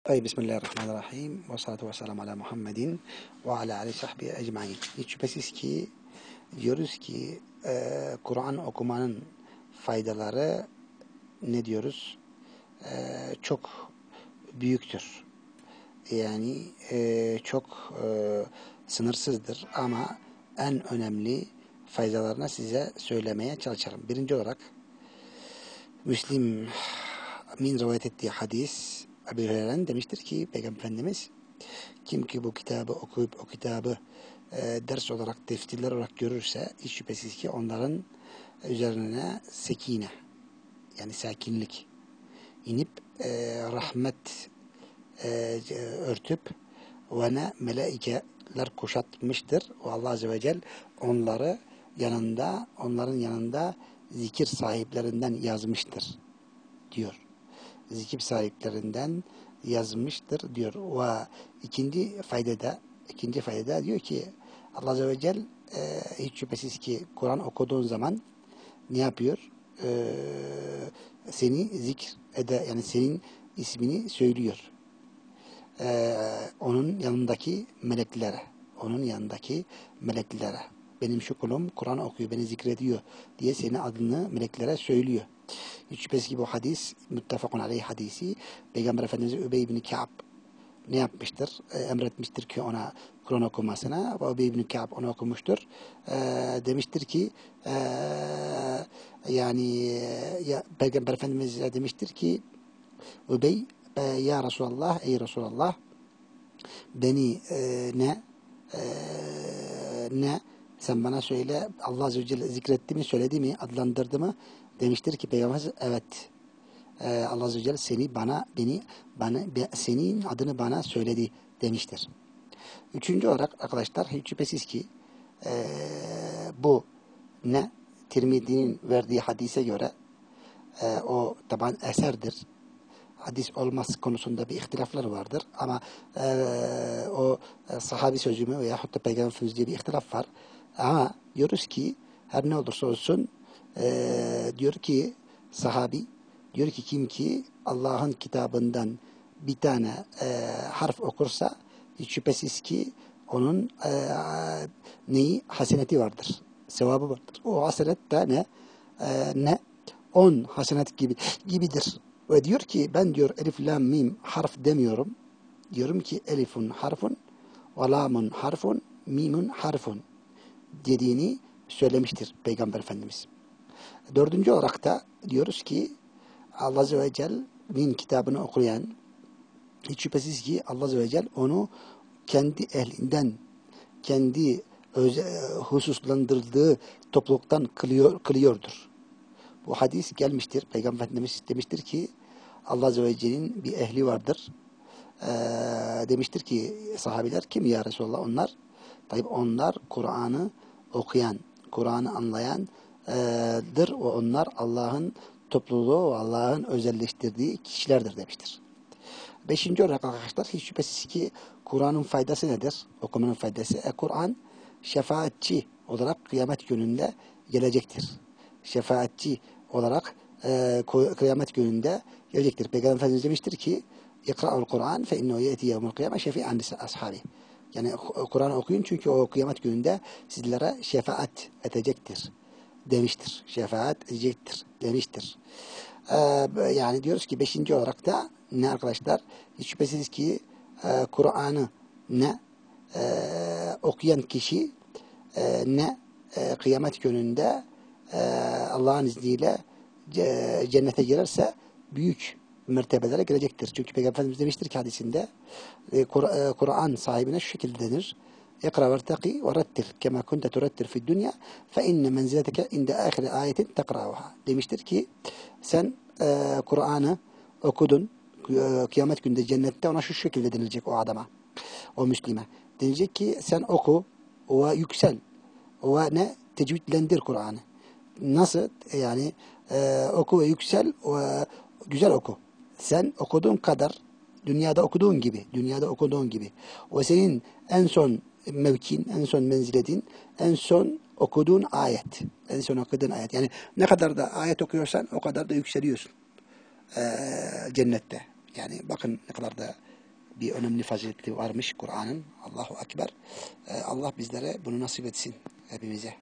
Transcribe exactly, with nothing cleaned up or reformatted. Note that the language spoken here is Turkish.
Tayyip, Bismillahirrahmanirrahim. Ve salatu ve selamu ala Muhammedin ve ala aleyhi sahbihi ecmain. Hiç şüphesiz ki diyoruz ki e, Kur'an okumanın faydaları ne diyoruz? E, çok büyüktür. Yani e, çok e, sınırsızdır ama en önemli faydalarını size söylemeye çalışırım. Birinci olarak Müslim'in rivayet ettiği hadis Ebu Hureyre'nin demiştir ki Peygamber Efendimiz kim ki bu kitabı okuyup o kitabı e, ders olarak, defterler olarak görürse hiç şüphesiz ki onların üzerine sekine yani sakinlik inip e, rahmet e, örtüp ve ne melaikeler kuşatmıştır. O Allah Azze ve Celle onları yanında, onların yanında zikir sahiplerinden yazmıştır diyor. Zikir sahiplerinden yazmıştır diyor. Ve ikinci faydada, ikinci faydada diyor ki Allah Azze ve Celle e, hiç şüphesiz ki Kur'an okuduğun zaman ne yapıyor? E, seni zikr ede, yani senin ismini söylüyor. E, onun yanındaki meleklere, onun yanındaki meleklere. Benim şu kulum Kur'an okuyor, beni zikrediyor diye senin adını meleklere söylüyor. Hiç şüphesiz ki bu hadis, muttefakun aleyh hadisi, Peygamber Efendimiz Übey ibn Ka'b ne yapmıştır? E, emretmiştir ki ona Kur'an okumasına. Ve Übey ibn Ka'b onu okumuştur. E, demiştir ki e, yani ya, Peygamber Efendimiz demiştir ki Übey e, ya Resulallah, ey Resulallah beni e, ne e, ne sen bana söyle Allah Azze ve Celle zikretti mi, söyledi mi, adlandırdı mı? Demiştir ki Peygamber evet. Ee, Allah Azze ve Celle seni bana, beni, bana, senin adını bana söyledi demiştir. Üçüncü olarak arkadaşlar hiç şüphesiz ki ee, bu ne? Tirmizi'nin verdiği hadise göre e, o taban eserdir. Hadis olması konusunda bir ihtilaflar vardır. Ama e, o e, sahabi sözü mü veya hatta Peygamber sözü diye bir ihtilaf var. Ama diyoruz ki her ne olursa olsun e, diyor ki sahabi diyor ki kim ki Allah'ın kitabından bir tane e, harf okursa hiç şüphesiz ki onun e, neyi? Haseneti vardır. Sevabı vardır. O hasenet de ne? E, ne? On hasenet gibi gibidir. Ve diyor ki ben diyor elif lam mim harf demiyorum. Diyorum ki elifun harfun ve lamun harfun mimun harfun dediğini söylemiştir Peygamber Efendimiz. Dördüncü olarak da diyoruz ki Allah Azze ve Celle'nin kitabını okuyan hiç şüphesiz ki Allah Azze ve Celle onu kendi ehlinden, kendi özel, hususlandırdığı topluluktan kılıyor, kılıyordur. Bu hadis gelmiştir. Peygamber Efendimiz demiştir ki Allah Azze ve Celle'nin bir ehli vardır. Ee, demiştir ki sahabiler kim ya Resulallah onlar? Tabii onlar Kur'an'ı okuyan, Kur'an'ı anlayandır. O onlar Allah'ın topluluğu, Allah'ın özelleştirdiği kişilerdir demiştir. Beşinci olarak arkadaşlar hiç şüphesiz ki Kur'an'ın faydası nedir? Okumanın faydası. E, Kur'an şefaatçi olarak kıyamet gününde gelecektir. Şefaatçi olarak e, kıyamet gününde gelecektir. Peygamber Efendimiz demiştir ki İkra'ul Kur'an fe innehu yeti yevmul kıyame şefi'an ashabi. Yani Kur'an okuyun çünkü o kıyamet gününde sizlere şefaat edecektir demiştir. Şefaat edecektir demiştir. Ee, yani diyoruz ki beşinci olarak da ne arkadaşlar? Hiç şüphesiz ki e, Kur'an'ı ne e, okuyan kişi e, ne e, kıyamet gününde e, Allah'ın izniyle e, cennete girerse büyük mertebelere gelecektir. Çünkü Peygamber Efendimiz demiştir ki hadisinde e, Kur'an sahibine şu şekilde denir. İkra vertaki ve rettil kema kunte turettil fi dünya fe inne menzileteke inde ahire ayetin tekra'uha. Demiştir ki sen e, Kur'an'ı okudun. E, kıyamet günde cennette ona şu şekilde denilecek o adama. O Müslüme. Denilecek ki sen oku ve yüksel. Ve ne? Tecvidlendir Kur'an'ı. Nasıl? Yani e, oku ve yüksel ve güzel oku. Sen okuduğun kadar dünyada okuduğun gibi, dünyada okuduğun gibi. O senin en son mevkin, en son menziletin, en son okuduğun ayet. En son okuduğun ayet. Yani ne kadar da ayet okuyorsan o kadar da yükseliyorsun. Ee, cennette. Yani bakın ne kadar da bir önemli fazileti varmış Kur'an'ın. Allahu Ekber. Ee, Allah bizlere bunu nasip etsin hepimize.